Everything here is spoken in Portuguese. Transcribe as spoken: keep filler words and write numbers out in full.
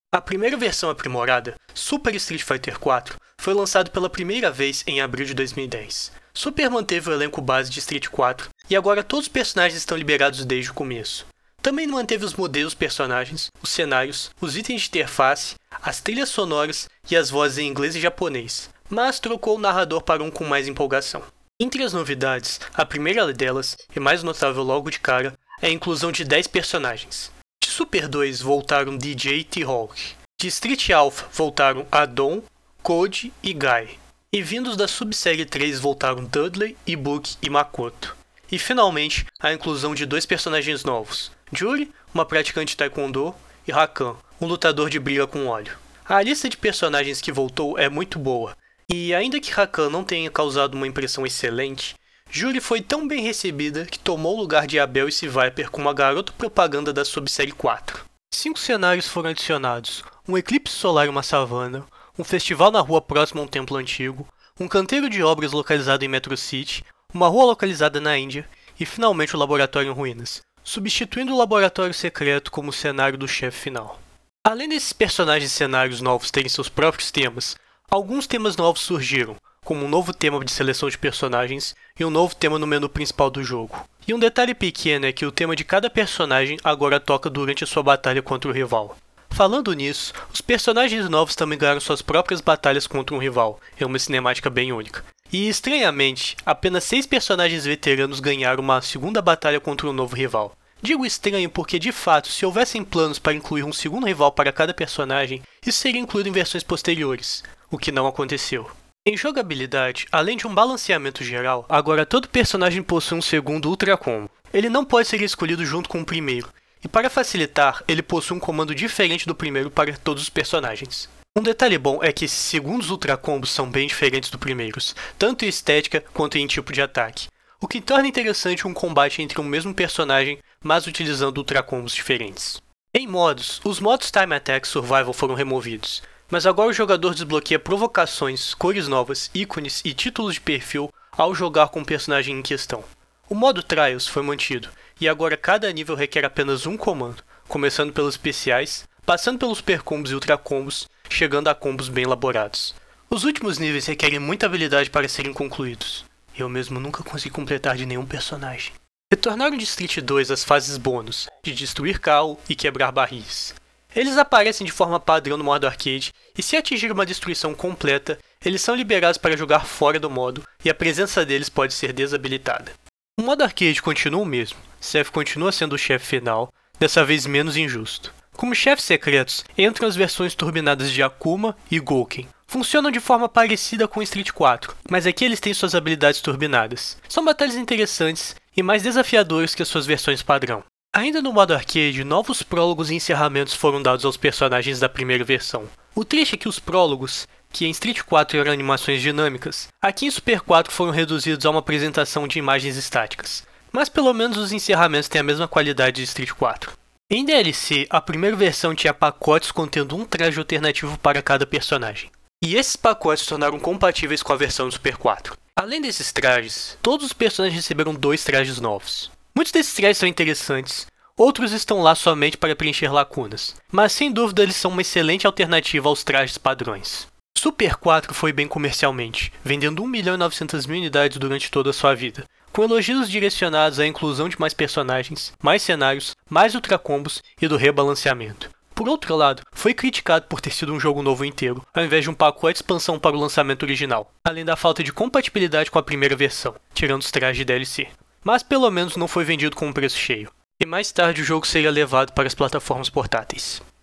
A primeira versão aprimorada, Super Street Fighter quatro, foi lançado pela primeira vez em abril de dois mil e dez. Super manteve o elenco base de Street quatro, e agora todos os personagens estão liberados desde o começo. Também manteve os modelos dos personagens, os cenários, os itens de interface, as trilhas sonoras e as vozes em inglês e japonês, mas trocou o narrador para um com mais empolgação. Entre as novidades, a primeira delas, e mais notável logo de cara, é a inclusão de dez personagens. De Super dois voltaram D J e T-Hawk. De Street Alpha voltaram Adon, Code e Guy. E vindos da Subsérie três voltaram Dudley, Ibuki e Makoto. E finalmente, a inclusão de dois personagens novos, Juri, uma praticante de taekwondo, e Rakan, um lutador de briga com óleo. A lista de personagens que voltou é muito boa, e ainda que Rakan não tenha causado uma impressão excelente, Juri foi tão bem recebida que tomou o lugar de Abel e Viper como a garota propaganda da Subsérie quatro. Cinco cenários foram adicionados, um eclipse solar em uma savana, um festival na rua próximo a um templo antigo, um canteiro de obras localizado em Metro City, uma rua localizada na Índia e finalmente o laboratório em ruínas, substituindo o laboratório secreto como cenário do chefe final. Além desses personagens e cenários novos terem seus próprios temas, alguns temas novos surgiram, como um novo tema de seleção de personagens e um novo tema no menu principal do jogo. E um detalhe pequeno é que o tema de cada personagem agora toca durante a sua batalha contra o rival. Falando nisso, os personagens novos também ganharam suas próprias batalhas contra um rival, em uma cinemática bem única. E, estranhamente, apenas seis personagens veteranos ganharam uma segunda batalha contra um novo rival. Digo estranho porque, de fato, se houvessem planos para incluir um segundo rival para cada personagem, isso seria incluído em versões posteriores, o que não aconteceu. Em jogabilidade, além de um balanceamento geral, agora todo personagem possui um segundo Ultra Combo. Ele não pode ser escolhido junto com o primeiro, e para facilitar, ele possui um comando diferente do primeiro para todos os personagens. Um detalhe bom é que esses segundos Ultra Combos são bem diferentes dos primeiros, tanto em estética quanto em tipo de ataque, o que torna interessante um combate entre um mesmo personagem, mas utilizando Ultra Combos diferentes. Em modos, os modos Time Attack e Survival foram removidos, mas agora o jogador desbloqueia provocações, cores novas, ícones e títulos de perfil ao jogar com o personagem em questão. O modo Trials foi mantido, e agora cada nível requer apenas um comando, começando pelos especiais, passando pelos super combos e ultra combos, chegando a combos bem elaborados. Os últimos níveis requerem muita habilidade para serem concluídos. Eu mesmo nunca consegui completar de nenhum personagem. Retornaram de Street dois as fases bônus, de destruir carro e quebrar barris. Eles aparecem de forma padrão no modo arcade, e se atingir uma destruição completa, eles são liberados para jogar fora do modo, e a presença deles pode ser desabilitada. O modo arcade continua o mesmo, Seth continua sendo o chefe final, dessa vez menos injusto. Como chefes secretos, entram as versões turbinadas de Akuma e Gouken. Funcionam de forma parecida com Street quatro, mas aqui eles têm suas habilidades turbinadas. São batalhas interessantes e mais desafiadoras que as suas versões padrão. Ainda no modo arcade, novos prólogos e encerramentos foram dados aos personagens da primeira versão. O triste é que os prólogos, que em Street quatro eram animações dinâmicas, aqui em Super quatro foram reduzidos a uma apresentação de imagens estáticas. Mas pelo menos os encerramentos têm a mesma qualidade de Street quatro. Em D L C, a primeira versão tinha pacotes contendo um traje alternativo para cada personagem. E esses pacotes se tornaram compatíveis com a versão do Super quatro. Além desses trajes, todos os personagens receberam dois trajes novos. Muitos desses trajes são interessantes, outros estão lá somente para preencher lacunas, mas sem dúvida eles são uma excelente alternativa aos trajes padrões. Super quatro foi bem comercialmente, vendendo um milhão e novecentas mil unidades durante toda a sua vida, com elogios direcionados à inclusão de mais personagens, mais cenários, mais ultracombos e do rebalanceamento. Por outro lado, foi criticado por ter sido um jogo novo inteiro, ao invés de um pacote de expansão para o lançamento original, além da falta de compatibilidade com a primeira versão, tirando os trajes de D L C. Mas pelo menos não foi vendido com um preço cheio, e mais tarde o jogo seria levado para as plataformas portáteis.